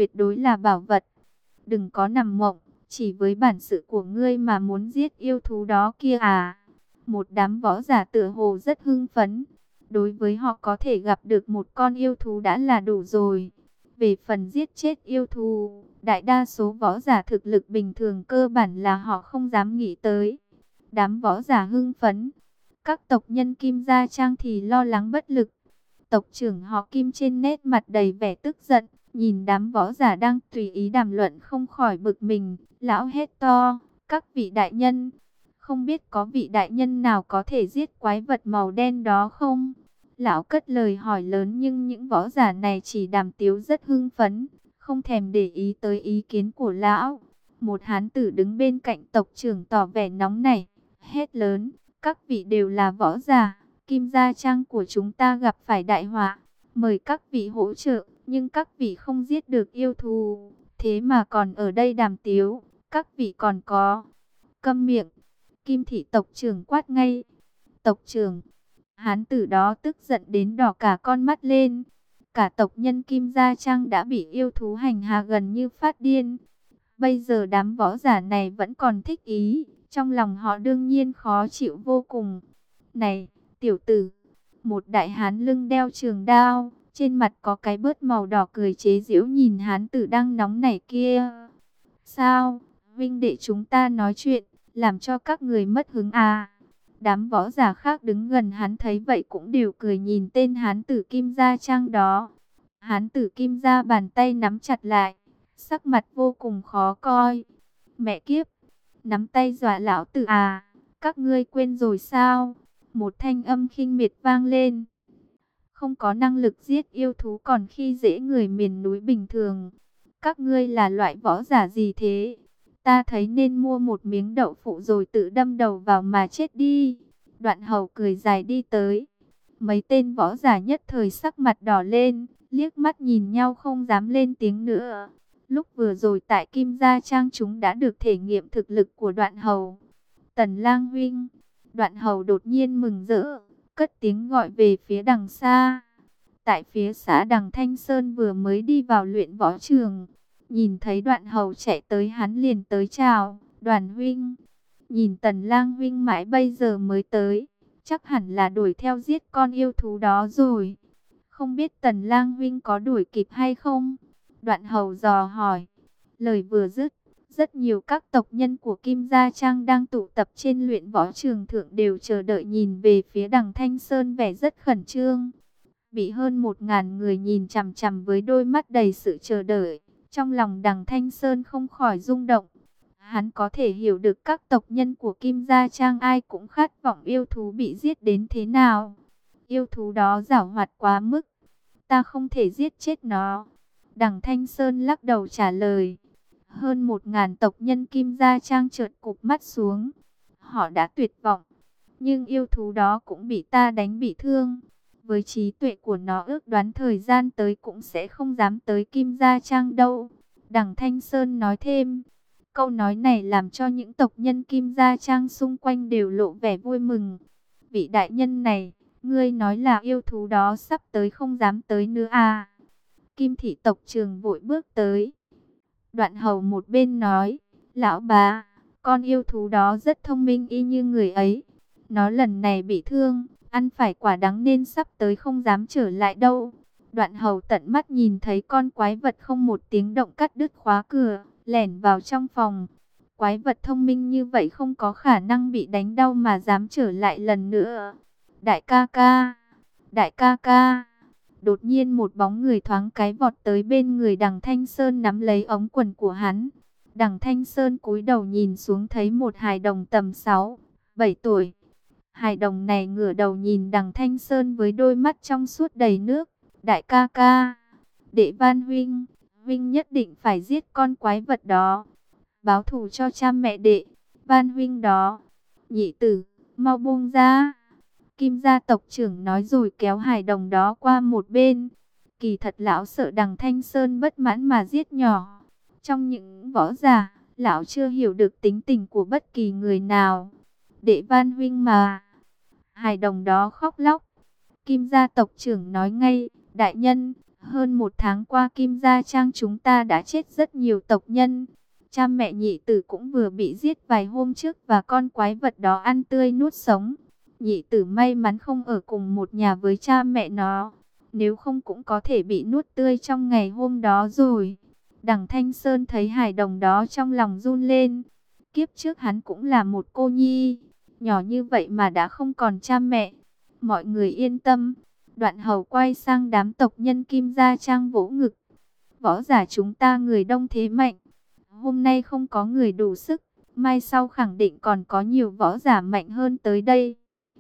tuyệt đối là bảo vật. Đừng có nằm mộng, chỉ với bản sự của ngươi mà muốn giết yêu thú đó kia à? Một đám võ giả tựa hồ rất hưng phấn. Đối với họ có thể gặp được một con yêu thú đã là đủ rồi. Về phần giết chết yêu thú, đại đa số võ giả thực lực bình thường cơ bản là họ không dám nghĩ tới. Đám võ giả hưng phấn. Các tộc nhân Kim Gia Trang thì lo lắng bất lực. Tộc trưởng họ Kim trên nét mặt đầy vẻ tức giận, nhìn đám võ giả đang tùy ý đàm luận không khỏi bực mình. Lão hét to, các vị đại nhân, không biết có vị đại nhân nào có thể giết quái vật màu đen đó không? Lão cất lời hỏi lớn nhưng những võ giả này chỉ đàm tiếu rất hưng phấn, không thèm để ý tới ý kiến của lão. Một hán tử đứng bên cạnh tộc trưởng tỏ vẻ nóng nảy, hét lớn, các vị đều là võ giả, Kim Gia Trang của chúng ta gặp phải đại họa, mời các vị hỗ trợ, nhưng các vị không giết được yêu thú, thế mà còn ở đây đàm tiếu, các vị còn có. Câm miệng, Kim thị tộc trưởng quát ngay. Tộc trưởng, hán tử đó tức giận đến đỏ cả con mắt lên. Cả tộc nhân Kim Gia Trang đã bị yêu thú hành hạ gần như phát điên. Bây giờ đám võ giả này vẫn còn thích ý, trong lòng họ đương nhiên khó chịu vô cùng. Này, tiểu tử, một đại hán lưng đeo trường đao, trên mặt có cái bớt màu đỏ cười chế giễu nhìn hán tử đang nóng nảy kia. Sao, huynh đệ chúng ta nói chuyện, làm cho các người mất hứng à? Đám võ giả khác đứng gần hắn thấy vậy cũng đều cười nhìn tên hán tử Kim Gia Trang đó. Hán tử Kim Gia bàn tay nắm chặt lại, sắc mặt vô cùng khó coi. Mẹ kiếp, nắm tay dọa lão tử à? Các ngươi quên rồi sao? Một thanh âm khinh miệt vang lên. Không có năng lực giết yêu thú còn khi dễ người miền núi bình thường. Các ngươi là loại võ giả gì thế? Ta thấy nên mua một miếng đậu phụ rồi tự đâm đầu vào mà chết đi. Đoạn Hầu cười dài đi tới. Mấy tên võ giả nhất thời sắc mặt đỏ lên, liếc mắt nhìn nhau không dám lên tiếng nữa. Lúc vừa rồi tại Kim Gia Trang chúng đã được thể nghiệm thực lực của Đoạn Hầu. Tần Lang huynh. Đoạn Hầu đột nhiên mừng rỡ, cất tiếng gọi về phía đằng xa. Tại phía xã Đằng Thanh Sơn vừa mới đi vào luyện võ trường, nhìn thấy Đoạn Hầu chạy tới hắn liền tới chào, Đoàn huynh. Nhìn Tần Lang huynh mãi bây giờ mới tới, chắc hẳn là đuổi theo giết con yêu thú đó rồi. Không biết Tần Lang huynh có đuổi kịp hay không? Đoạn Hầu dò hỏi. Lời vừa dứt, rất nhiều các tộc nhân của Kim Gia Trang đang tụ tập trên luyện võ trường thượng đều chờ đợi nhìn về phía Đằng Thanh Sơn vẻ rất khẩn trương. Bị hơn 1000 người nhìn chằm chằm với đôi mắt đầy sự chờ đợi, trong lòng Đằng Thanh Sơn không khỏi rung động. Hắn có thể hiểu được các tộc nhân của Kim Gia Trang ai cũng khát vọng yêu thú bị giết đến thế nào. Yêu thú đó giảo hoạt quá mức, ta không thể giết chết nó. Đằng Thanh Sơn lắc đầu trả lời. Hơn 1000 tộc nhân Kim Gia Trang chợt cụp mắt xuống. Họ đã tuyệt vọng, nhưng yêu thú đó cũng bị ta đánh bị thương. Với trí tuệ của nó ước đoán thời gian tới cũng sẽ không dám tới Kim Gia Trang đâu. Đằng Thanh Sơn nói thêm. Câu nói này làm cho những tộc nhân Kim Gia Trang xung quanh đều lộ vẻ vui mừng. Vị đại nhân này, ngươi nói là yêu thú đó sắp tới không dám tới nữa à? Kim thị tộc trưởng vội bước tới. Đoạn Hầu một bên nói, lão bá, con yêu thú đó rất thông minh y như người ấy. Nó lần này bị thương, ăn phải quả đắng nên sắp tới không dám trở lại đâu. Đoạn Hầu tận mắt nhìn thấy con quái vật không một tiếng động cắt đứt khóa cửa, lẻn vào trong phòng. Quái vật thông minh như vậy không có khả năng bị đánh đau mà dám trở lại lần nữa. Đại ca ca, đại ca ca. Đột nhiên một bóng người thoáng cái vọt tới bên người Đằng Thanh Sơn nắm lấy ống quần của hắn. Đằng Thanh Sơn cúi đầu nhìn xuống thấy một hài đồng tầm 6-7 tuổi. Hài đồng này ngửa đầu nhìn Đằng Thanh Sơn với đôi mắt trong suốt đầy nước. Đại ca ca, đệ Van huynh, huynh nhất định phải giết con quái vật đó, báo thù cho cha mẹ đệ Van huynh đó. Nhị tử, mau buông ra. Kim gia tộc trưởng nói rồi kéo hài đồng đó qua một bên. Kỳ thật lão sợ Đằng Thanh Sơn bất mãn mà giết nhỏ. Trong những võ giả, lão chưa hiểu được tính tình của bất kỳ người nào. Đệ Van huynh mà. Hài đồng đó khóc lóc. Kim gia tộc trưởng nói ngay, đại nhân, Hơn 1 tháng qua Kim Gia Trang chúng ta đã chết rất nhiều tộc nhân. Cha mẹ nhị tử cũng vừa bị giết vài hôm trước và con quái vật đó ăn tươi nuốt sống. Nhị tử may mắn không ở cùng một nhà với cha mẹ nó, nếu không cũng có thể bị nuốt tươi trong ngày hôm đó rồi. Đằng Thanh Sơn thấy hài đồng đó trong lòng run lên. Kiếp trước hắn cũng là một cô nhi, nhỏ như vậy mà đã không còn cha mẹ. Mọi người yên tâm. Đoạn Hầu quay sang đám tộc nhân Kim Gia Trang vỗ ngực. Võ giả chúng ta người đông thế mạnh. Hôm nay không có người đủ sức, mai sau khẳng định còn có nhiều võ giả mạnh hơn tới đây.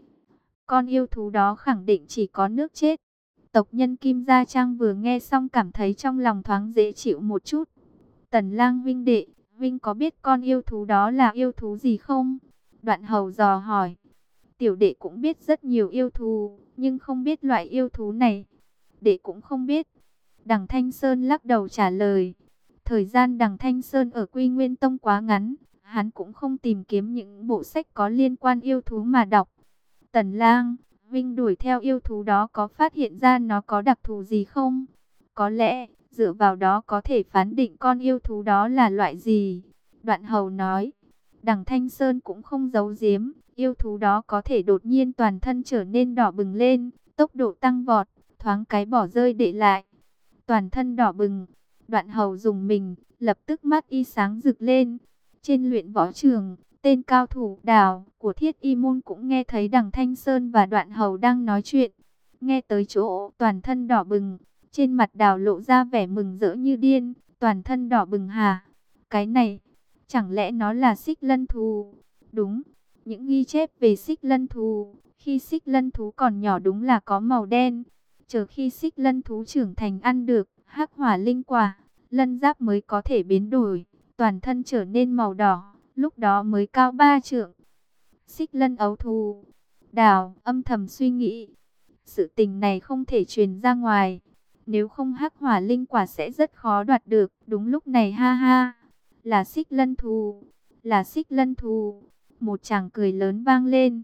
Con yêu thú đó khẳng định chỉ có nước chết. Tộc nhân Kim Gia Trang vừa nghe xong cảm thấy trong lòng thoáng dễ chịu một chút. Tần Lang huynh đệ, huynh có biết con yêu thú đó là yêu thú gì không? Đoạn Hầu dò hỏi. Tiểu đệ cũng biết rất nhiều yêu thú, nhưng không biết loại yêu thú này. Đệ cũng không biết. Đằng Thanh Sơn lắc đầu trả lời. Thời gian Đằng Thanh Sơn ở Quy Nguyên Tông quá ngắn, hắn cũng không tìm kiếm những bộ sách có liên quan yêu thú mà đọc. Tần Lang, huynh đuổi theo yêu thú đó có phát hiện ra nó có đặc thù gì không? Có lẽ, dựa vào đó có thể phán định con yêu thú đó là loại gì. Đoạn Hầu nói. Đằng Thanh Sơn cũng không giấu giếm, yêu thú đó có thể đột nhiên toàn thân trở nên đỏ bừng lên, tốc độ tăng vọt, thoáng cái bỏ rơi để lại. Toàn thân đỏ bừng, Đoạn Hầu dùng mình, lập tức mắt y sáng rực lên. Trên luyện võ trường, tên cao thủ Đào của Thiết Y Môn cũng nghe thấy Đằng Thanh Sơn và Đoạn Hầu đang nói chuyện. Nghe tới chỗ toàn thân đỏ bừng, trên mặt Đào lộ ra vẻ mừng rỡ như điên. Toàn thân đỏ bừng hả? Cái này, chẳng lẽ nó là xích lân thú? Đúng, những ghi chép về xích lân thú, khi xích lân thú còn nhỏ đúng là có màu đen. Chờ khi xích lân thú trưởng thành ăn được hắc hỏa linh quả, lân giáp mới có thể biến đổi, toàn thân trở nên màu đỏ, lúc đó mới cao 3 trượng. Xích lân ấu thú. Đào âm thầm suy nghĩ, sự tình này không thể truyền ra ngoài, nếu không hắc hỏa linh quả sẽ rất khó đoạt được. Đúng lúc này ha ha, là xích lân thú, là xích lân thú. Một tràng cười lớn vang lên.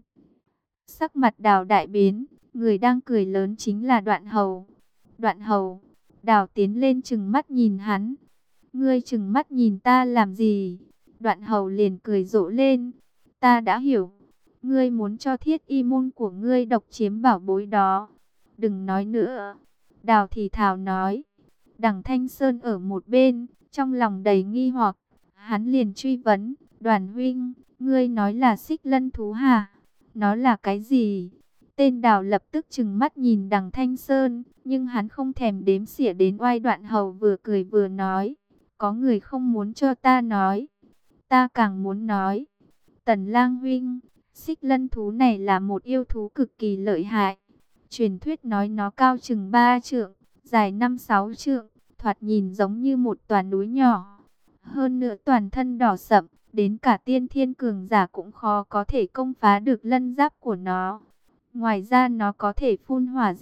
Sắc mặt Đào đại biến, người đang cười lớn chính là Đoạn Hầu. Đoạn Hầu. Đào tiến lên trừng mắt nhìn hắn. Ngươi trừng mắt nhìn ta làm gì? Đoạn Hầu liền cười rộ lên. Ta đã hiểu. Ngươi muốn cho Thiết Y Môn của ngươi độc chiếm bảo bối đó. Đừng nói nữa. Đào thì thào nói. Đằng Thanh Sơn ở một bên, trong lòng đầy nghi hoặc. Hắn liền truy vấn. Đoàn huynh, ngươi nói là xích lân thú hả? Nó là cái gì? Tên Đào lập tức trừng mắt nhìn Đằng Thanh Sơn, nhưng hắn không thèm đếm xỉa đến oai. Đoạn Hầu vừa cười vừa nói, có người không muốn cho ta nói, ta càng muốn nói. Tần Lang huynh, xích lân thú này là một yêu thú cực kỳ lợi hại. Truyền thuyết nói nó cao chừng 3 trượng, dài 5-6 trượng, thoạt nhìn giống như một tòa núi nhỏ. Hơn nữa toàn thân đỏ sậm, đến cả tiên thiên cường giả cũng khó có thể công phá được lân giáp của nó. Ngoài ra nó có thể phun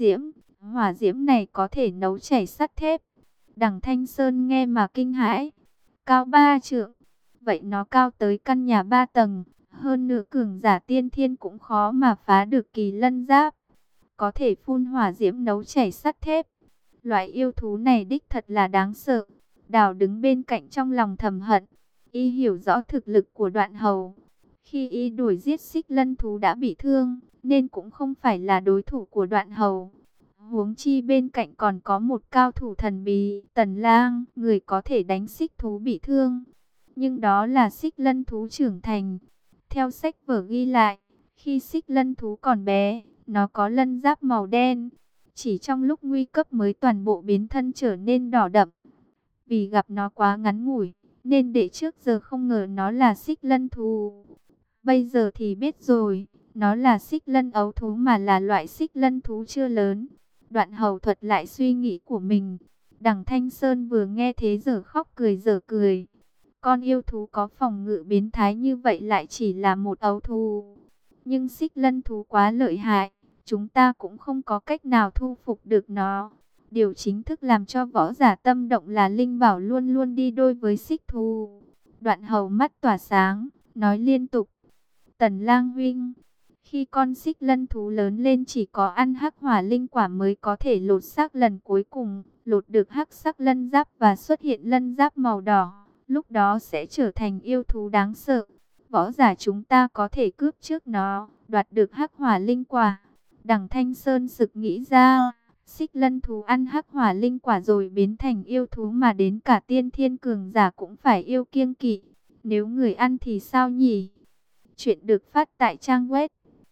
hỏa diễm này có thể nấu chảy sắt thép. Đằng Thanh Sơn nghe mà kinh hãi. Cao 3 trượng, vậy nó cao tới căn nhà 3 tầng, hơn nữa cường giả tiên thiên cũng khó mà phá được kỳ lân giáp. Có thể phun hỏa diễm nấu chảy sắt thép. Loại yêu thú này đích thật là đáng sợ. Đào đứng bên cạnh trong lòng thầm hận. Y hiểu rõ thực lực của Đoạn Hầu. Khi y đuổi giết xích lân thú đã bị thương, nên cũng không phải là đối thủ của Đoạn Hầu. Huống chi bên cạnh còn có một cao thủ thần bí, Tần Lang, người có thể đánh xích thú bị thương. Nhưng đó là xích lân thú trưởng thành. Theo sách vở ghi lại, khi xích lân thú còn bé, nó có lân giáp màu đen. Chỉ trong lúc nguy cấp mới toàn bộ biến thân trở nên đỏ đậm. Vì gặp nó quá ngắn ngủi, nên để trước giờ không ngờ nó là xích lân thú. Bây giờ thì biết rồi, nó là xích lân ấu thú mà là loại xích lân thú chưa lớn. Đoạn Hầu thuật lại suy nghĩ của mình. Đằng Thanh Sơn vừa nghe thế giờ khóc cười giờ cười. Con yêu thú có phòng ngự biến thái như vậy lại chỉ là một ấu thú. Nhưng xích lân thú quá lợi hại, chúng ta cũng không có cách nào thu phục được nó. Điều chính thức làm cho võ giả tâm động là linh bảo luôn luôn đi đôi với xích thú. Đoạn Hầu mắt tỏa sáng, nói liên tục. Tần Lang huynh, khi con xích lân thú lớn lên chỉ có ăn hắc hỏa linh quả mới có thể lột xác lần cuối cùng. lột được hắc sắc lân giáp và xuất hiện lân giáp màu đỏ, lúc đó sẽ trở thành yêu thú đáng sợ. Võ giả chúng ta có thể cướp trước nó, đoạt được hắc hỏa linh quả. Đằng Thanh Sơn sực nghĩ ra, xích lân thú ăn hắc hỏa linh quả rồi biến thành yêu thú mà đến cả tiên thiên cường giả cũng phải yêu kiêng kỵ. Nếu người ăn thì sao nhỉ? Chuyện được phát tại trang web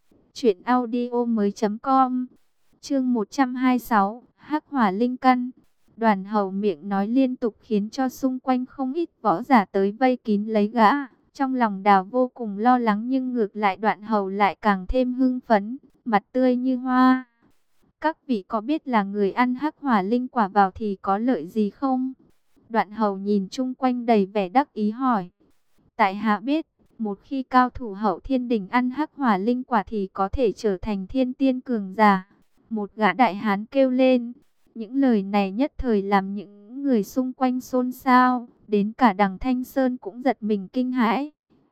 truyệnaudiomoi.com. Chương 126, Hắc Hỏa Linh Căn. Đoàn Hầu miệng nói liên tục khiến cho xung quanh không ít võ giả tới vây kín lấy gã. Trong lòng Đào vô cùng lo lắng, nhưng ngược lại Đoạn Hầu lại càng thêm hưng phấn, mặt tươi như hoa. Các vị có biết là người ăn hắc hỏa linh quả vào thì có lợi gì không? Đoạn Hầu nhìn chung quanh đầy vẻ đắc ý hỏi. Tại hạ biết, một khi cao thủ Hậu Thiên Đỉnh ăn hắc hỏa linh quả thì có thể trở thành thiên tiên cường giả. Một gã đại hán kêu lên. Những lời này nhất thời làm những người xung quanh xôn xao, đến cả đằng Thanh Sơn cũng giật mình kinh hãi.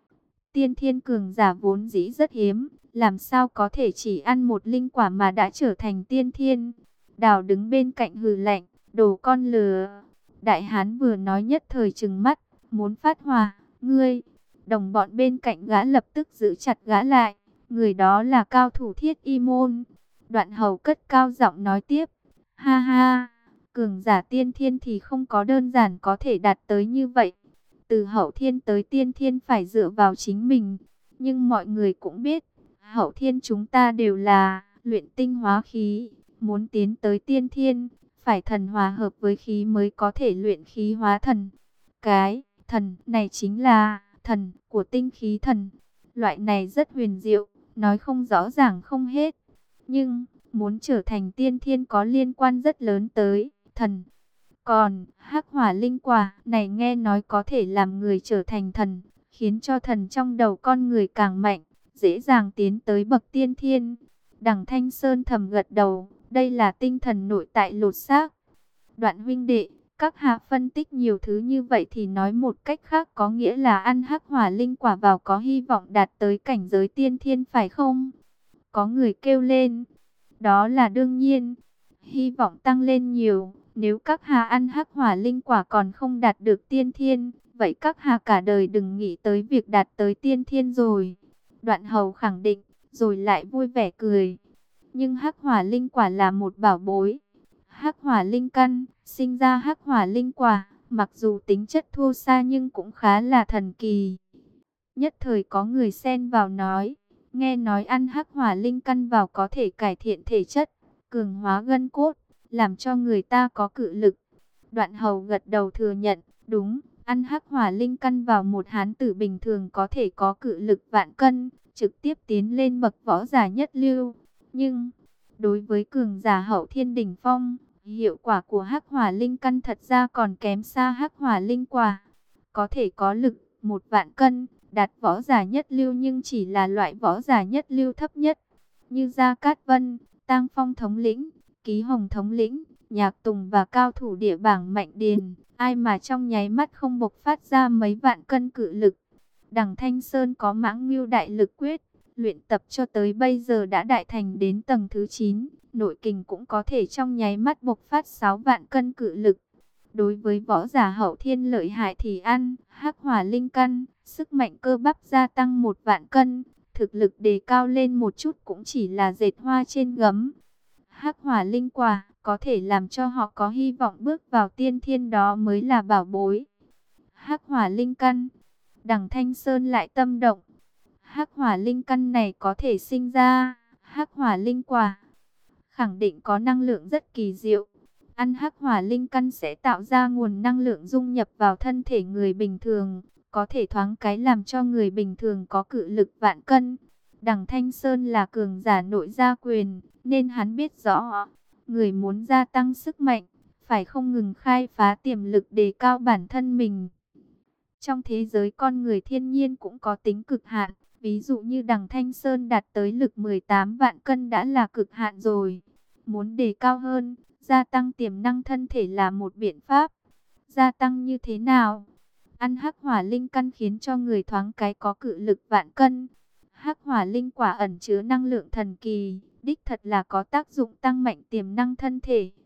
Tiên thiên cường giả vốn dĩ rất hiếm, làm sao có thể chỉ ăn một linh quả mà đã trở thành tiên thiên. Đào đứng bên cạnh hừ lạnh, đồ con lừa. Đại hán vừa nói nhất thời trừng mắt, muốn phát hỏa. Ngươi, đồng bọn bên cạnh gã lập tức giữ chặt gã lại. Người đó là cao thủ Thiết Y Môn. Đoạn Hầu cất cao giọng nói tiếp. Ha ha, cường giả tiên thiên thì không có đơn giản có thể đạt tới như vậy. Từ hậu thiên tới tiên thiên phải dựa vào chính mình. Nhưng mọi người cũng biết, hậu thiên chúng ta đều là luyện tinh hóa khí. Muốn tiến tới tiên thiên, phải thần hòa hợp với khí mới có thể luyện khí hóa thần. Cái thần này chính là thần của tinh khí thần. Loại này rất huyền diệu, nói không rõ ràng không hết. Nhưng muốn trở thành tiên thiên có liên quan rất lớn tới thần. Còn hắc hỏa linh quả này nghe nói có thể làm người trở thành thần, khiến cho thần trong đầu con người càng mạnh, dễ dàng tiến tới bậc tiên thiên. Đằng Thanh Sơn thầm gật đầu, đây là tinh thần nội tại lột xác. Đoạn huynh đệ, các hạ phân tích nhiều thứ như vậy thì nói một cách khác có nghĩa là ăn hắc hỏa linh quả vào có hy vọng đạt tới cảnh giới tiên thiên phải không? Có người kêu lên. Đó là đương nhiên, hy vọng tăng lên nhiều. Nếu các hạ ăn hắc hỏa linh quả còn không đạt được tiên thiên, vậy các hạ cả đời đừng nghĩ tới việc đạt tới tiên thiên rồi. Đoạn Hầu khẳng định, rồi lại vui vẻ cười. Nhưng hắc hỏa linh quả là một bảo bối. Hắc hỏa linh căn, sinh ra hắc hỏa linh quả, mặc dù tính chất thô xa nhưng cũng khá là thần kỳ. Nhất thời có người xen vào nói. Nghe nói ăn hắc hỏa linh căn vào có thể cải thiện thể chất, cường hóa gân cốt, làm cho người ta có cự lực. Đoạn Hầu gật đầu thừa nhận, đúng, ăn hắc hỏa linh căn vào một hán tử bình thường có thể có cự lực vạn cân, trực tiếp tiến lên bậc võ giả nhất lưu. Nhưng, đối với cường giả Hậu Thiên đỉnh phong, hiệu quả của hắc hỏa linh căn thật ra còn kém xa hắc hỏa linh quả. Có thể có lực 1.000.000 cân, đạt võ giả nhất lưu nhưng chỉ là loại võ giả nhất lưu thấp nhất, như Gia Cát Vân, Tang Phong thống lĩnh, Ký Hồng thống lĩnh, Nhạc Tùng và cao thủ địa bảng Mạnh Điền, ai mà trong nháy mắt không bộc phát ra mấy vạn cân cự lực. Đằng Thanh Sơn có Mãng Ngưu Đại Lực Quyết, luyện tập cho tới bây giờ đã đại thành đến tầng thứ 9, nội kình cũng có thể trong nháy mắt bộc phát 6 vạn cân cự lực. Đối với võ giả Hậu Thiên lợi hại thì ăn hắc hỏa linh căn, sức mạnh cơ bắp gia tăng 1.000.000 cân, thực lực đề cao lên một chút cũng chỉ là dệt hoa trên gấm. Hắc hỏa linh quả có thể làm cho họ có hy vọng bước vào tiên thiên, đó mới là bảo bối. Hắc hỏa linh căn, đằng Thanh Sơn lại tâm động. Hắc hỏa linh căn này có thể sinh ra hắc hỏa linh quả, khẳng định có năng lượng rất kỳ diệu. Ăn hắc hỏa linh căn sẽ tạo ra nguồn năng lượng dung nhập vào thân thể người bình thường, có thể thoáng cái làm cho người bình thường có cự lực vạn cân. Đằng Thanh Sơn là cường giả nội gia quyền, nên hắn biết rõ, người muốn gia tăng sức mạnh, phải không ngừng khai phá tiềm lực đề cao bản thân mình. Trong thế giới con người thiên nhiên cũng có tính cực hạn, ví dụ như đằng Thanh Sơn đạt tới lực 18 vạn cân đã là cực hạn rồi. Muốn đề cao hơn, gia tăng tiềm năng thân thể là một biện pháp. Gia tăng như thế nào? Ăn hắc hỏa linh căn khiến cho người thoáng cái có cự lực vạn cân. Hắc hỏa linh quả ẩn chứa năng lượng thần kỳ, đích thật là có tác dụng tăng mạnh tiềm năng thân thể.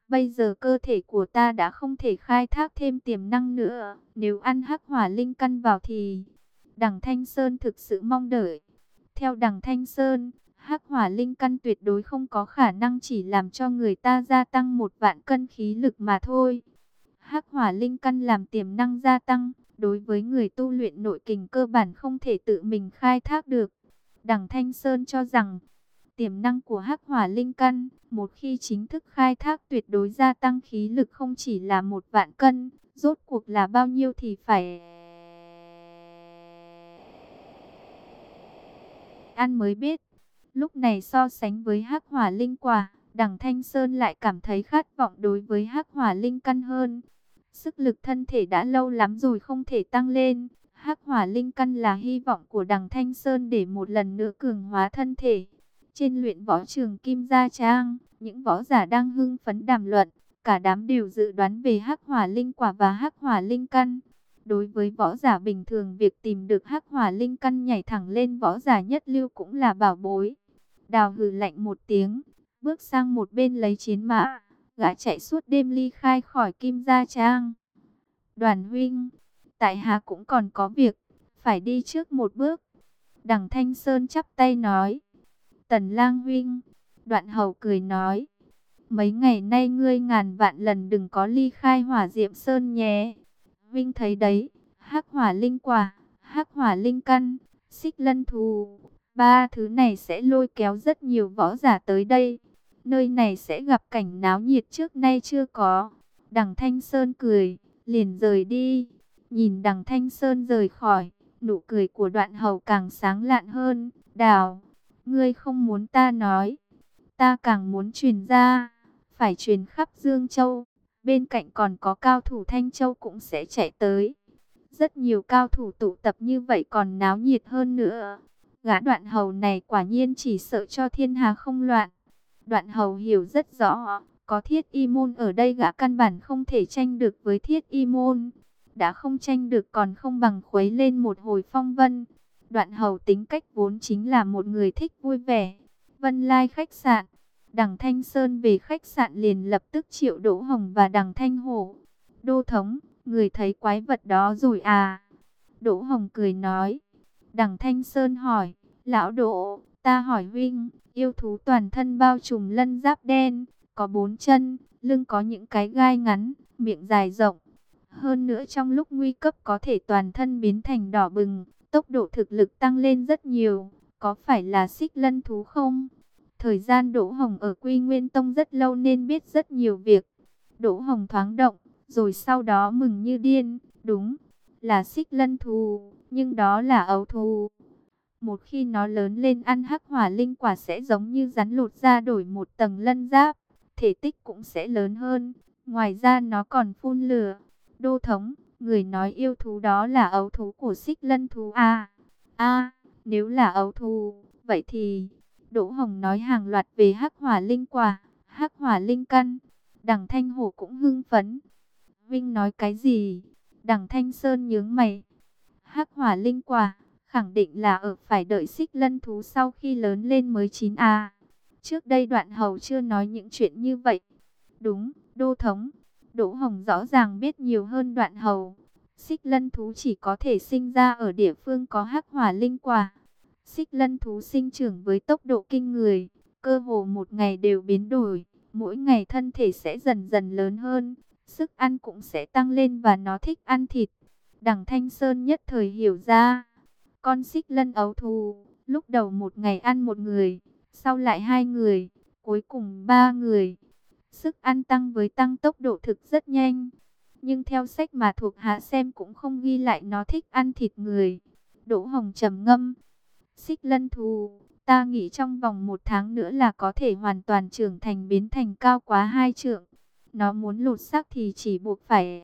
Bây giờ cơ thể của ta đã không thể khai thác thêm tiềm năng nữa. Nếu ăn hắc hỏa linh căn vào thì Đằng Thanh Sơn thực sự mong đợi. Theo Đằng Thanh Sơn, hắc hỏa linh căn tuyệt đối không có khả năng chỉ làm cho người ta gia tăng 1 vạn cân khí lực mà thôi. Hắc hỏa linh căn làm tiềm năng gia tăng, đối với người tu luyện nội kình cơ bản không thể tự mình khai thác được. Đằng Thanh Sơn cho rằng, tiềm năng của hắc hỏa linh căn, một khi chính thức khai thác tuyệt đối gia tăng khí lực không chỉ là 1 vạn cân, rốt cuộc là bao nhiêu thì phải ăn mới biết. Lúc này so sánh với hắc hỏa linh quả, Đằng Thanh Sơn lại cảm thấy khát vọng đối với hắc hỏa linh căn hơn. Sức lực thân thể đã lâu lắm rồi không thể tăng lên. Hắc hỏa linh căn là hy vọng của Đằng Thanh Sơn để một lần nữa cường hóa thân thể. Trên luyện võ trường Kim Gia Trang, những võ giả đang hưng phấn đàm luận, cả đám đều dự đoán về hắc hỏa linh quả và hắc hỏa linh căn. Đối với võ giả bình thường, việc tìm được hắc hỏa linh căn nhảy thẳng lên võ giả nhất lưu cũng là bảo bối. Đào hừ lạnh một tiếng, bước sang một bên lấy chiến mã, gã chạy suốt đêm ly khai khỏi Kim Gia Trang. Đoàn huynh, tại hạ cũng còn có việc, phải đi trước một bước. Đằng Thanh Sơn chắp tay nói. Tần Lang huynh, Đoạn Hầu cười nói. Mấy ngày nay ngươi ngàn vạn lần đừng có ly khai Hỏa Diệm Sơn nhé. Huynh thấy đấy, hắc hỏa linh quả, hắc hỏa linh căn, xích lân thú, 3 thứ này sẽ lôi kéo rất nhiều võ giả tới đây. Nơi này sẽ gặp cảnh náo nhiệt trước nay chưa có. Đằng Thanh Sơn cười, liền rời đi. Nhìn Đằng Thanh Sơn rời khỏi, nụ cười của Đoạn Hầu càng sáng lạn hơn. Đào, ngươi không muốn ta nói, ta càng muốn truyền ra, phải truyền khắp Dương Châu. Bên cạnh còn có cao thủ Thanh Châu cũng sẽ chạy tới. Rất nhiều cao thủ tụ tập như vậy còn náo nhiệt hơn nữa. Gã Đoạn Hầu này quả nhiên chỉ sợ cho thiên hà không loạn. Đoạn Hầu hiểu rất rõ, có Thiết Y Môn ở đây gã căn bản không thể tranh được với Thiết Y Môn. Đã không tranh được còn không bằng khuấy lên một hồi phong vân. Đoạn Hầu tính cách vốn chính là một người thích vui vẻ. Vân Lai khách sạn. Đằng Thanh Sơn về khách sạn liền lập tức triệu Đỗ Hồng và Đằng Thanh Hổ. Đô thống, người thấy quái vật đó rồi à? Đỗ Hồng cười nói. Đằng Thanh Sơn hỏi, lão Đỗ, ta hỏi huynh, yêu thú toàn thân bao trùm lân giáp đen, có 4 chân, lưng có những cái gai ngắn, miệng dài rộng. Hơn nữa trong lúc nguy cấp có thể toàn thân biến thành đỏ bừng, tốc độ thực lực tăng lên rất nhiều, có phải là xích lân thú không? Thời gian Đỗ Hồng ở Quy Nguyên Tông rất lâu nên biết rất nhiều việc. Đỗ Hồng thoáng động, rồi sau đó mừng như điên, đúng, là xích lân thú, nhưng đó là ấu thú. Một khi nó lớn lên ăn hắc hỏa linh quả sẽ giống như rắn lột ra đổi một tầng lân giáp, thể tích cũng sẽ lớn hơn, ngoài ra nó còn phun lửa. Đô thống, người nói yêu thú đó là ấu thú của xích lân thú à? Nếu là ấu thú, vậy thì Đỗ Hồng nói hàng loạt về hắc hỏa linh quả, hắc hỏa linh căn. Đằng Thanh Hổ cũng hưng phấn. Vinh nói cái gì? Đằng Thanh Sơn nhướng mày. Hắc hỏa linh quả, khẳng định là ở phải đợi xích lân thú sau khi lớn lên mới chín à? Trước đây Đoạn Hầu chưa nói những chuyện như vậy. Đúng, đô thống. Đỗ Hồng rõ ràng biết nhiều hơn Đoạn Hầu. Xích lân thú chỉ có thể sinh ra ở địa phương có hắc hỏa linh quả. Xích lân thú sinh trưởng với tốc độ kinh người, cơ hồ một ngày đều biến đổi, mỗi ngày thân thể sẽ dần dần lớn hơn, sức ăn cũng sẽ tăng lên và nó thích ăn thịt. Đằng Thanh Sơn nhất thời hiểu ra, con xích lân ấu thú, lúc đầu một ngày ăn một người, sau lại 2 người, cuối cùng 3 người. Sức ăn tăng với tăng tốc độ thực rất nhanh, nhưng theo sách mà thuộc hạ xem cũng không ghi lại nó thích ăn thịt người. Đỗ Hồng trầm ngâm. Xích lân thú, ta nghĩ trong vòng 1 tháng nữa là có thể hoàn toàn trưởng thành biến thành cao quá 2 trượng. Nó muốn lột xác thì chỉ buộc phải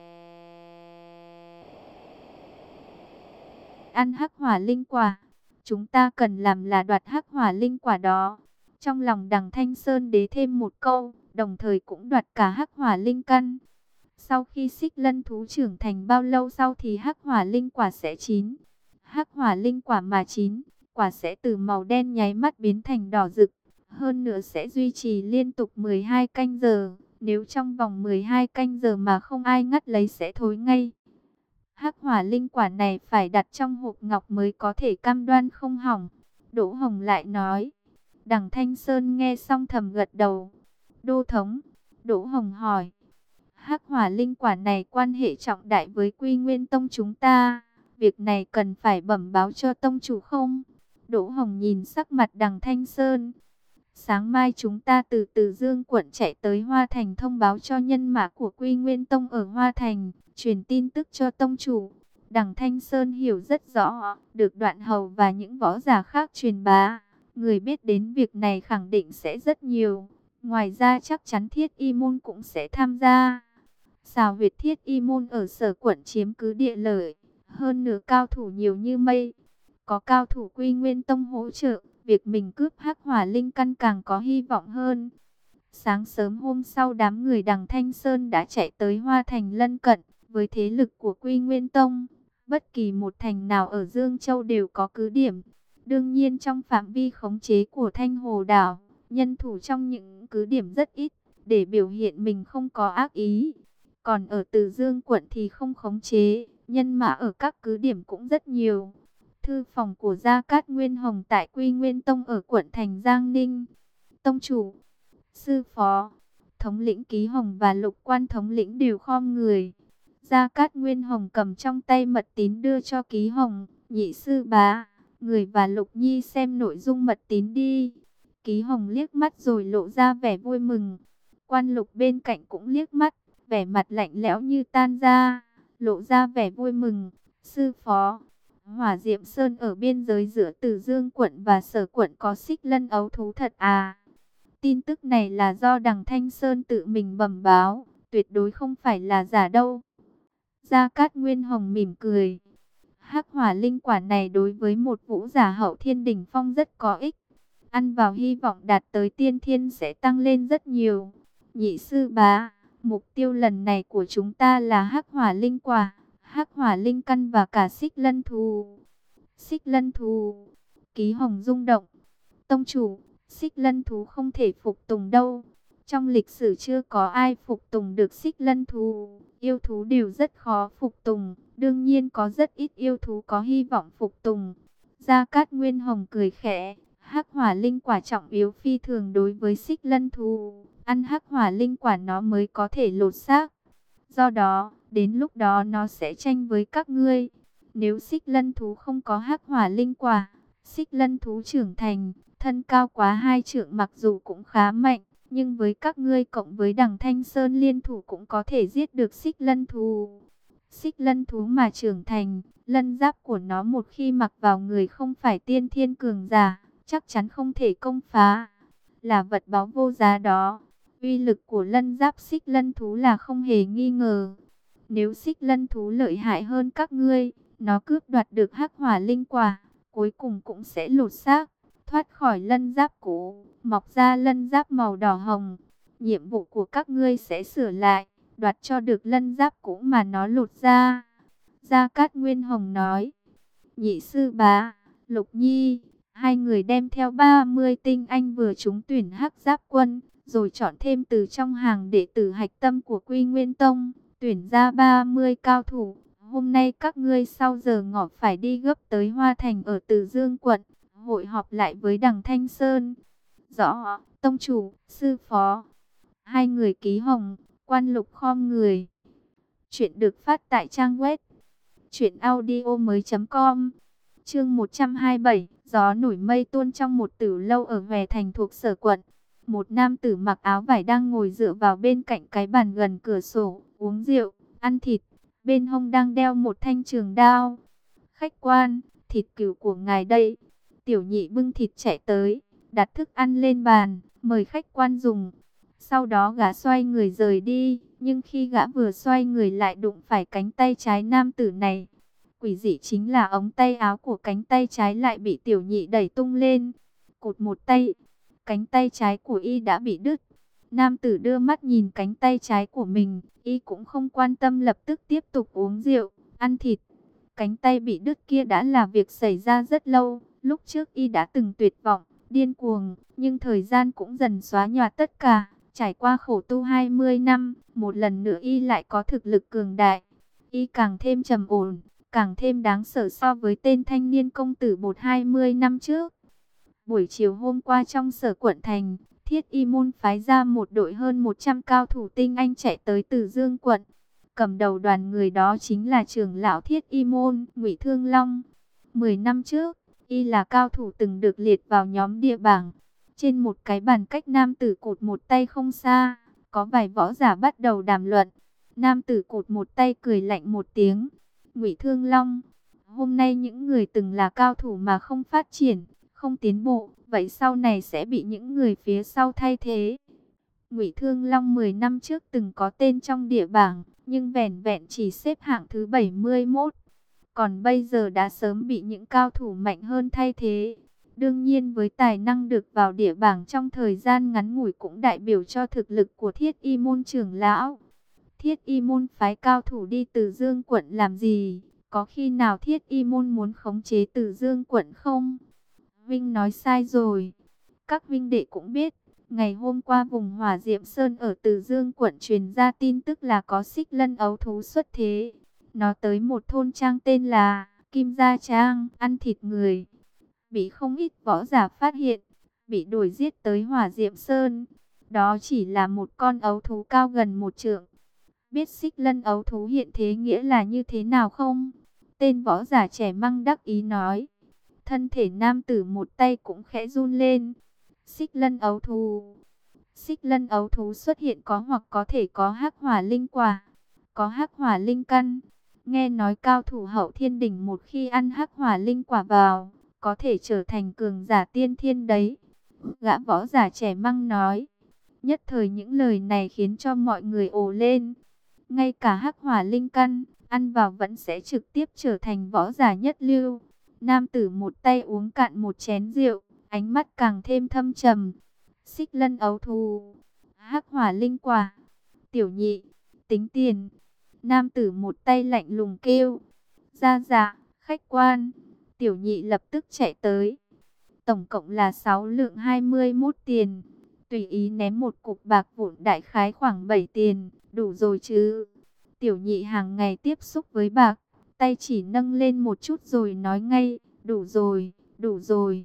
ăn hắc hỏa linh quả. Chúng ta cần làm là đoạt hắc hỏa linh quả đó. Trong lòng Đằng Thanh Sơn đế thêm một câu, đồng thời cũng đoạt cả hắc hỏa linh căn. Sau khi xích lân thú trưởng thành bao lâu sau thì hắc hỏa linh quả sẽ chín? Hắc hỏa linh quả mà chín, quả sẽ từ màu đen nháy mắt biến thành đỏ rực. Hơn nữa sẽ duy trì liên tục 12 canh giờ. Nếu trong vòng 12 canh giờ mà không ai ngắt lấy sẽ thối ngay. Hắc hỏa linh quả này phải đặt trong hộp ngọc mới có thể cam đoan không hỏng. Đỗ Hồng lại nói. Đằng Thanh Sơn nghe xong thầm gật đầu. Đô thống, Đỗ Hồng hỏi. Hắc hỏa linh quả này quan hệ trọng đại với Quy Nguyên Tông chúng ta. Việc này cần phải bẩm báo cho tông chủ không? Đỗ Hồng nhìn sắc mặt đằng Thanh Sơn. Sáng mai chúng ta từ Từ Dương quận chạy tới Hoa Thành thông báo cho nhân mã của Quy Nguyên Tông ở Hoa Thành, truyền tin tức cho tông chủ. Đằng Thanh Sơn hiểu rất rõ, được Đoạn Hầu và những võ giả khác truyền bá. Người biết đến việc này khẳng định sẽ rất nhiều. Ngoài ra chắc chắn Thiết Y Môn cũng sẽ tham gia. Xào huyệt Thiết Y Môn ở Sở quận chiếm cứ địa lợi, hơn nửa cao thủ nhiều như mây. Có cao thủ Quy Nguyên Tông hỗ trợ, việc mình cướp hắc hỏa linh căn càng có hy vọng hơn. Sáng sớm hôm sau đám người đằng Thanh Sơn đã chạy tới Hoa Thành lân cận. Với thế lực của Quy Nguyên Tông, bất kỳ một thành nào ở Dương Châu đều có cứ điểm. Đương nhiên trong phạm vi khống chế của Thanh Hồ Đảo, nhân thủ trong những cứ điểm rất ít, để biểu hiện mình không có ác ý. Còn ở Từ Dương quận thì không khống chế, nhân mã ở các cứ điểm cũng rất nhiều. Thư phòng của Gia Cát Nguyên Hồng tại Quy Nguyên Tông ở quận Thành Giang Ninh. Tông chủ, sư phó, thống lĩnh Ký Hồng và Lục Quan thống lĩnh đều khom người. Gia Cát Nguyên Hồng cầm trong tay mật tín đưa cho Ký Hồng. Nhị sư bá, người và Lục Nhi xem nội dung mật tín đi. Ký Hồng liếc mắt rồi lộ ra vẻ vui mừng. Quan Lục bên cạnh cũng liếc mắt, vẻ mặt lạnh lẽo như tan ra, lộ ra vẻ vui mừng. Sư phó, Hỏa Diệm Sơn ở biên giới giữa Từ Dương quận và Sở quận có xích lân ấu thú thật à? Tin tức này là do đằng Thanh Sơn tự mình bẩm báo, tuyệt đối không phải là giả đâu. Gia Cát Nguyên Hồng mỉm cười. Hắc hỏa linh quả này đối với một vũ giả hậu thiên đỉnh phong rất có ích. Ăn vào hy vọng đạt tới tiên thiên sẽ tăng lên rất nhiều. Nhị sư bá, mục tiêu lần này của chúng ta là hắc hỏa linh quả, hắc hỏa linh căn và cả xích lân thú. Xích lân thú. Ký Hồng rung động. Tông chủ, xích lân thú không thể phục tùng đâu. Trong lịch sử chưa có ai phục tùng được xích lân thú. Yêu thú đều rất khó phục tùng. Đương nhiên có rất ít yêu thú có hy vọng phục tùng. Gia Cát Nguyên Hồng cười khẽ. Hắc hỏa linh quả trọng yếu phi thường đối với xích lân thú. Ăn hắc hỏa linh quả nó mới có thể lột xác. Do đó, đến lúc đó nó sẽ tranh với các ngươi. Nếu xích lân thú không có hắc hỏa linh quả, xích lân thú trưởng thành, thân cao quá 2 trượng mặc dù cũng khá mạnh, nhưng với các ngươi cộng với đằng Thanh Sơn liên thủ cũng có thể giết được xích lân thú. Xích lân thú mà trưởng thành, lân giáp của nó một khi mặc vào người không phải tiên thiên cường giả, chắc chắn không thể công phá. Là vật báu vô giá đó. Uy lực của lân giáp xích lân thú là không hề nghi ngờ. Nếu xích lân thú lợi hại hơn các ngươi, nó cướp đoạt được hắc hỏa linh quả, cuối cùng cũng sẽ lột xác, thoát khỏi lân giáp cũ, mọc ra lân giáp màu đỏ hồng. Nhiệm vụ của các ngươi sẽ sửa lại, đoạt cho được lân giáp cũ mà nó lột ra. Gia Cát Nguyên Hồng nói. Nhị sư bá, Lục Nhi, hai người đem theo 30 tinh anh vừa trúng tuyển hắc giáp quân, rồi chọn thêm từ trong hàng đệ tử hạch tâm của Quy Nguyên Tông, tuyển ra 30 cao thủ. Hôm nay các ngươi sau giờ ngọ phải đi gấp tới Hoa Thành ở Từ Dương quận, hội họp lại với đằng Thanh Sơn. Rõ, tông chủ, sư phó. Hai người Ký Hồng, Quan Lục khom người. Chuyện được phát tại trang web truyệnaudiomoi.com. Chương 127, gió nổi mây tuôn trong một tử lâu ở Hoè Thành thuộc Sở quận. Một nam tử mặc áo vải đang ngồi dựa vào bên cạnh cái bàn gần cửa sổ, uống rượu, ăn thịt. Bên hông đang đeo một thanh trường đao. Khách quan, thịt cừu của ngài đây. Tiểu nhị bưng thịt chạy tới, đặt thức ăn lên bàn, mời khách quan dùng. Sau đó gã xoay người rời đi, nhưng khi gã vừa xoay người lại đụng phải cánh tay trái nam tử này. Quỷ dị chính là ống tay áo của cánh tay trái lại bị tiểu nhị đẩy tung lên. Cụt một tay, cánh tay trái của y đã bị đứt. Nam tử đưa mắt nhìn cánh tay trái của mình, y cũng không quan tâm, lập tức tiếp tục uống rượu, ăn thịt. Cánh tay bị đứt kia đã là việc xảy ra rất lâu, lúc trước y đã từng tuyệt vọng, điên cuồng, nhưng thời gian cũng dần xóa nhòa tất cả, Trải qua khổ tu 20 năm, một lần nữa y lại có thực lực cường đại. Y càng thêm trầm ổn, càng thêm đáng sợ so với tên thanh niên công tử bột 20 năm trước. Buổi chiều hôm qua trong Sở Quận Thành, Thiết Y Môn phái ra một đội hơn 100 cao thủ tinh anh chạy tới Từ Dương quận. Cầm đầu đoàn người đó chính là trưởng lão Thiết Y Môn, Ngụy Thương Long. 10 năm trước, y là cao thủ từng được liệt vào nhóm địa bảng. Trên một cái bàn cách nam tử cụt một tay không xa, có vài võ giả bắt đầu đàm luận. Nam tử cụt một tay cười lạnh một tiếng. Ngụy Thương Long, hôm nay những người từng là cao thủ mà không phát triển, không tiến bộ, vậy sau này sẽ bị những người phía sau thay thế. Ngụy Thương Long 10 năm trước từng có tên trong địa bảng, nhưng vẻn vẹn chỉ xếp hạng thứ 71. Còn bây giờ đã sớm bị những cao thủ mạnh hơn thay thế. Đương nhiên với tài năng được vào địa bảng trong thời gian ngắn ngủi cũng đại biểu cho thực lực của Thiết Y Môn trưởng lão. Thiết Y Môn phái cao thủ đi Từ Dương quận làm gì? Có khi nào Thiết Y Môn muốn khống chế Từ Dương quận không? Vinh nói sai rồi. Các vinh đệ cũng biết, ngày hôm qua vùng Hỏa Diệm Sơn ở Từ Dương quận truyền ra tin tức là có xích lân ấu thú xuất thế. Nó tới một thôn trang tên là Kim Gia Trang, ăn thịt người. Bị không ít võ giả phát hiện, bị đuổi giết tới Hỏa Diệm Sơn. Đó chỉ là một con ấu thú cao gần 1 trượng. Biết xích lân ấu thú hiện thế nghĩa là như thế nào không? Tên võ giả trẻ măng đắc ý nói. Thân thể nam tử một tay cũng khẽ run lên. Xích lân ấu thú. Xích lân ấu thú xuất hiện có hoặc có thể có hắc hỏa linh quả, có hắc hỏa linh căn. Nghe nói cao thủ hậu thiên đỉnh một khi ăn hắc hỏa linh quả vào, có thể trở thành cường giả tiên thiên đấy. Gã võ giả trẻ măng nói. Nhất thời những lời này khiến cho mọi người ồ lên. Ngay cả hắc hỏa linh căn, ăn vào vẫn sẽ trực tiếp trở thành võ giả nhất lưu. Nam tử một tay uống cạn một chén rượu, ánh mắt càng thêm thâm trầm. Xích lân ấu thú, hắc hỏa linh quả, tiểu nhị, tính tiền. Nam tử một tay lạnh lùng kêu. Ra dạ, khách quan. Tiểu nhị lập tức chạy tới. Tổng cộng là 6 lượng 21 tiền. Tùy ý ném một cục bạc vụn đại khái khoảng 7 tiền. Đủ rồi chứ? Tiểu nhị hàng ngày tiếp xúc với bạc, tay chỉ nâng lên một chút rồi nói ngay. Đủ rồi, đủ rồi.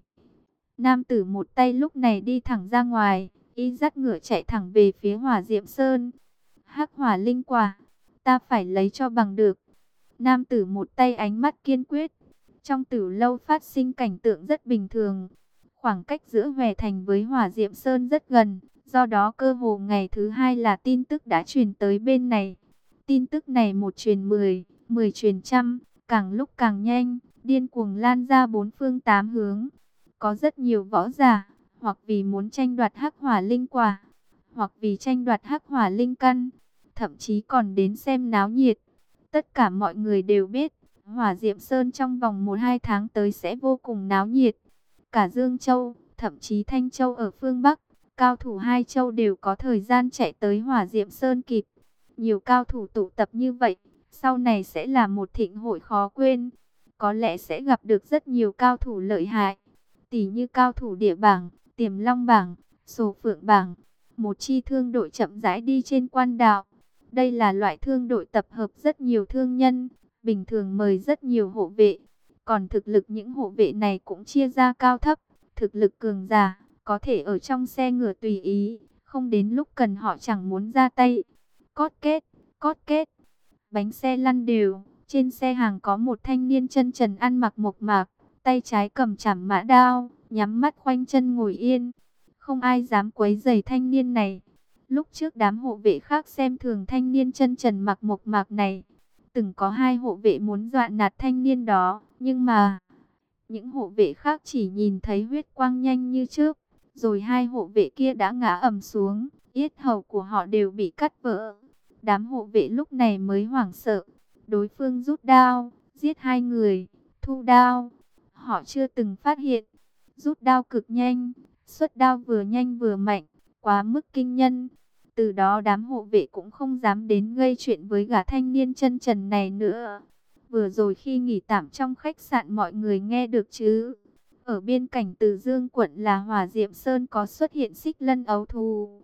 Nam tử một tay lúc này đi thẳng ra ngoài. Y dắt ngựa chạy thẳng về phía Hỏa Diệm Sơn. Hắc hỏa linh quả, ta phải lấy cho bằng được. Nam tử một tay ánh mắt kiên quyết. Trong tử lâu phát sinh cảnh tượng rất bình thường. Khoảng cách giữa Hoè Thành với Hỏa Diệm Sơn rất gần. Do đó cơ hồ ngày thứ hai là tin tức đã truyền tới bên này. Tin tức này một truyền 10, 10 truyền trăm, càng lúc càng nhanh, điên cuồng lan ra 4 phương 8 hướng. Có rất nhiều võ giả, hoặc vì muốn tranh đoạt hắc hỏa linh quả, hoặc vì tranh đoạt hắc hỏa linh căn, thậm chí còn đến xem náo nhiệt. Tất cả mọi người đều biết, Hỏa Diệm Sơn trong vòng 1-2 tháng tới sẽ vô cùng náo nhiệt. Cả Dương Châu, thậm chí Thanh Châu ở phương Bắc, cao thủ hai châu đều có thời gian chạy tới Hỏa Diệm Sơn kịp. Nhiều cao thủ tụ tập như vậy, sau này sẽ là một thịnh hội khó quên. Có lẽ sẽ gặp được rất nhiều cao thủ lợi hại, tỷ như cao thủ địa bảng, Tiềm Long bảng, Sổ Phượng bảng. Một chi thương đội chậm rãi đi trên quan đạo. Đây là loại thương đội tập hợp rất nhiều thương nhân, bình thường mời rất nhiều hộ vệ. Còn thực lực những hộ vệ này cũng chia ra cao thấp. Thực lực cường giả, có thể ở trong xe ngựa tùy ý, không đến lúc cần họ chẳng muốn ra tay. Cót kết, cót kết. Bánh xe lăn đều, trên xe hàng có một thanh niên chân trần ăn mặc mộc mạc, tay trái cầm chảm mã đao, nhắm mắt khoanh chân ngồi yên. Không ai dám quấy rầy thanh niên này. Lúc trước đám hộ vệ khác xem thường thanh niên chân trần mặc mộc mạc này. Từng có 2 hộ vệ muốn dọa nạt thanh niên đó, nhưng mà những hộ vệ khác chỉ nhìn thấy huyết quang nhanh như trước, rồi 2 hộ vệ kia đã ngã ầm xuống, yết hầu của họ đều bị cắt vỡ. Đám hộ vệ lúc này mới hoảng sợ. Đối phương rút đao, giết 2 người, thu đao. Họ chưa từng phát hiện, rút đao cực nhanh, xuất đao vừa nhanh vừa mạnh, quá mức kinh nhân. Từ đó đám hộ vệ cũng không dám đến gây chuyện với gã thanh niên chân trần này nữa. Vừa rồi khi nghỉ tạm trong khách sạn mọi người nghe được chứ? Ở biên cảnh Từ Dương quận là Hỏa Diệm Sơn có xuất hiện xích lân ấu thú.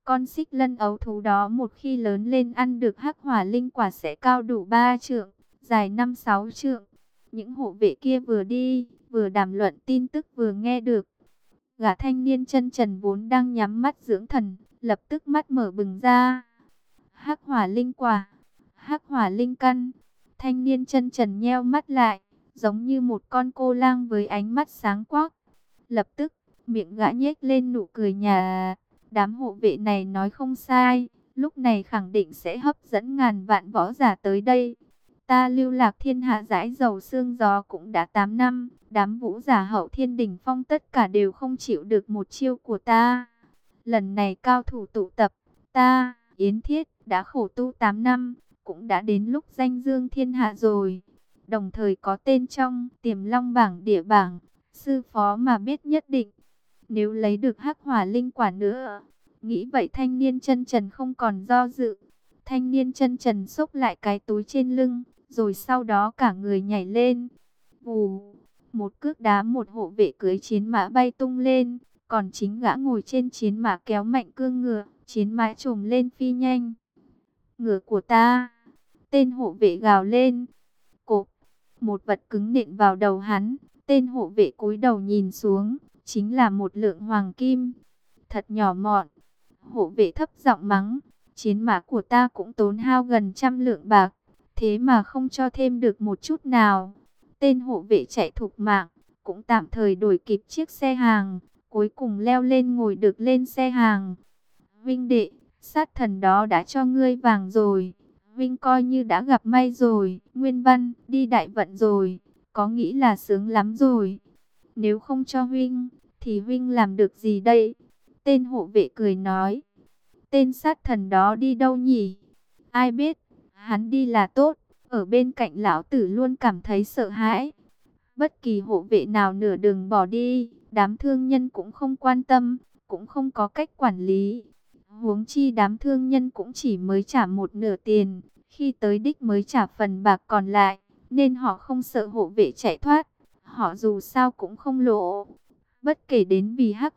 Con xích lân ấu thú đó một khi lớn lên ăn được hắc hỏa linh quả sẽ cao đủ 3 trượng, dài 5-6 trượng. Những hộ vệ kia vừa đi, vừa đàm luận tin tức vừa nghe được. Gã thanh niên chân trần vốn đang nhắm mắt dưỡng thần, lập tức mắt mở bừng ra. Hắc hỏa linh quả, hắc hỏa linh căn. Thanh niên chân trần nheo mắt lại, giống như một con cô lang với ánh mắt sáng quắc. Lập tức, miệng gã nhếch lên nụ cười nhạt. Đám hộ vệ này nói không sai, lúc này khẳng định sẽ hấp dẫn ngàn vạn võ giả tới đây. Ta lưu lạc thiên hạ dãi dầu sương gió cũng đã 8 năm, đám vũ giả hậu thiên đỉnh phong tất cả đều không chịu được một chiêu của ta. Lần này cao thủ tụ tập, ta, Yến Thiết, đã khổ tu 8 năm, cũng đã đến lúc danh dương thiên hạ rồi. Đồng thời có tên trong Tiềm Long bảng địa bảng, sư phó mà biết nhất định. Nếu lấy được hắc hỏa linh quả nữa, nghĩ vậy thanh niên chân trần không còn do dự. Thanh niên chân trần xốc lại cái túi trên lưng, rồi sau đó cả người nhảy lên. Vù, một cước đá một hộ vệ cưỡi chiến mã bay tung lên, còn chính gã ngồi trên chiến mã kéo mạnh cương ngựa, chiến mã trồm lên phi nhanh. Ngựa của ta! Tên hộ vệ gào lên. Cộp, một vật cứng nện vào đầu hắn, tên hộ vệ cúi đầu nhìn xuống, chính là một lượng hoàng kim. Thật nhỏ mọn. Hộ vệ thấp giọng mắng, chiến mã của ta cũng tốn hao gần 100 lượng bạc, thế mà không cho thêm được một chút nào. Tên hộ vệ chạy thục mạng, cũng tạm thời đổi kịp chiếc xe hàng, cuối cùng leo lên ngồi được lên xe hàng. Vinh đệ, sát thần đó đã cho ngươi vàng rồi, Vinh coi như đã gặp may rồi. Nguyên Văn, đi đại vận rồi, có nghĩ là sướng lắm rồi. Nếu không cho Vinh, thì Vinh làm được gì đây? Tên hộ vệ cười nói. Tên sát thần đó đi đâu nhỉ? Ai biết, hắn đi là tốt, ở bên cạnh lão tử luôn cảm thấy sợ hãi. Bất kỳ hộ vệ nào nửa đường bỏ đi, đám thương nhân cũng không quan tâm, cũng không có cách quản lý. Huống chi đám thương nhân cũng chỉ mới trả một nửa tiền, khi tới đích mới trả phần bạc còn lại, nên họ không sợ hộ vệ chạy thoát. Họ dù sao cũng không lỗ. Bất kể đến vì hắc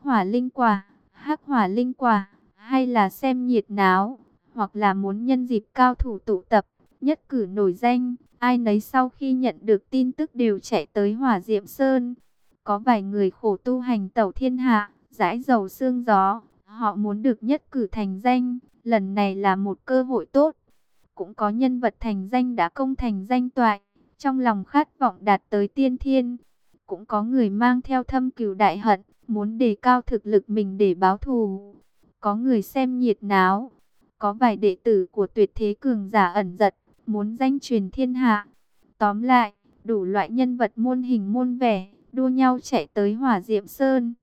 hỏa linh quả, hay là xem nhiệt náo, hoặc là muốn nhân dịp cao thủ tụ tập, nhất cử nổi danh, ai nấy sau khi nhận được tin tức đều chạy tới Hỏa Diệm Sơn. Có vài người khổ tu hành tẩu thiên hạ, dãi dầu sương gió, họ muốn được nhất cử thành danh, lần này là một cơ hội tốt. Cũng có nhân vật thành danh đã công thành danh toại, trong lòng khát vọng đạt tới tiên thiên. Cũng có người mang theo thâm cừu đại hận, muốn đề cao thực lực mình để báo thù. Có người xem nhiệt náo, có vài đệ tử của tuyệt thế cường giả ẩn giật, muốn danh truyền thiên hạ. Tóm lại, đủ loại nhân vật muôn hình muôn vẻ, đua nhau chạy tới Hỏa Diệm Sơn.